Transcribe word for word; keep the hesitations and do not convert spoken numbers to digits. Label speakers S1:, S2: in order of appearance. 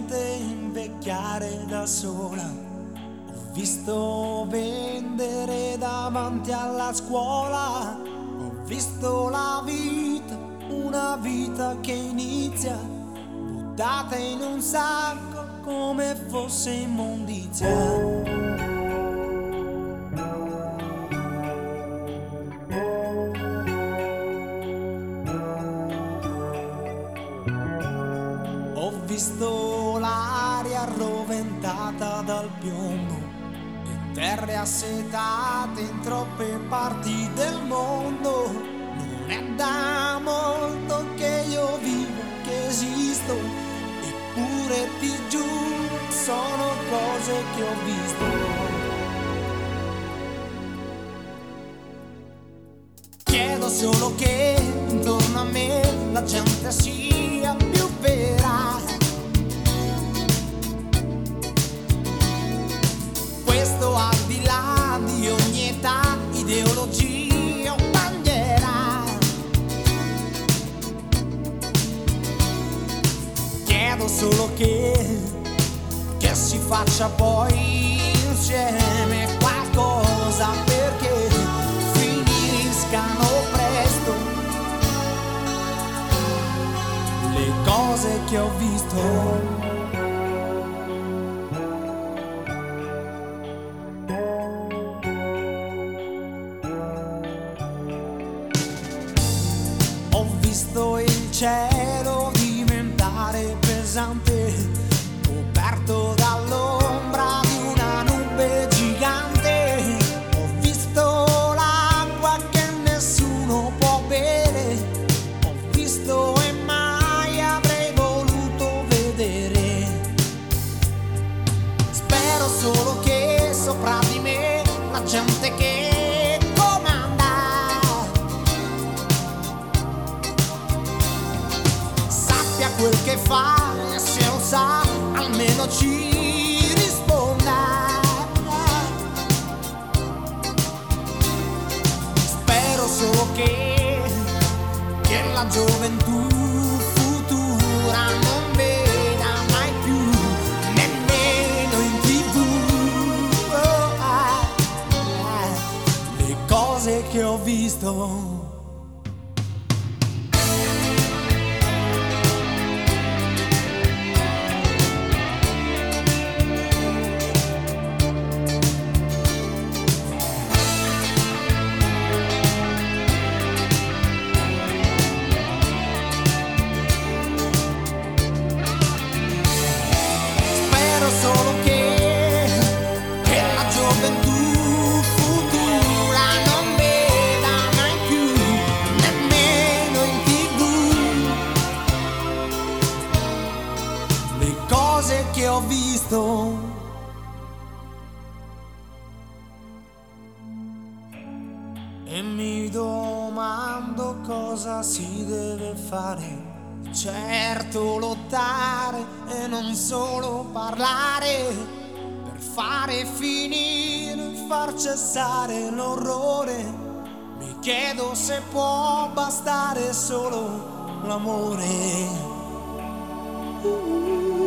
S1: gente invecchiare da sola. Ho visto vendere davanti alla scuola. Ho visto la vita, una vita che inizia, buttata in un sacco come fosse immondizia. Ho visto l'aria arroventata dal piombo e terre assetate in troppe parti del mondo. Non è da molto che io vivo, che esisto, eppure ti giuro sono cose che ho visto. Chiedo solo che intorno a me la gente sia più vera. Questo al di là di ogni età, ideologia o bandiera. Chiedo solo che, che si faccia poi insieme qualcosa perché finiscano presto le cose che ho visto. Ho visto il cielo diventare pesante, coperto dall'ombra di una nube gigante. Ho visto l'acqua che nessuno può bere. Ho visto e mai avrei voluto vedere. Spero solo che sopra di me la gente che comanda sappia quel che fa, e se lo sa almeno ci risponda. Spero solo che, che la gioventù futura non veda mai più, nemmeno in tv, oh, ah, ah, le cose che ho visto. Solo che, che la gioventù futura non veda mai più, nemmeno in tv, le cose che ho visto. E mi domando cosa si deve fare. Certo lottare e non solo parlare, per fare finire, far cessare l'orrore. Mi chiedo se può bastare solo l'amore. uh.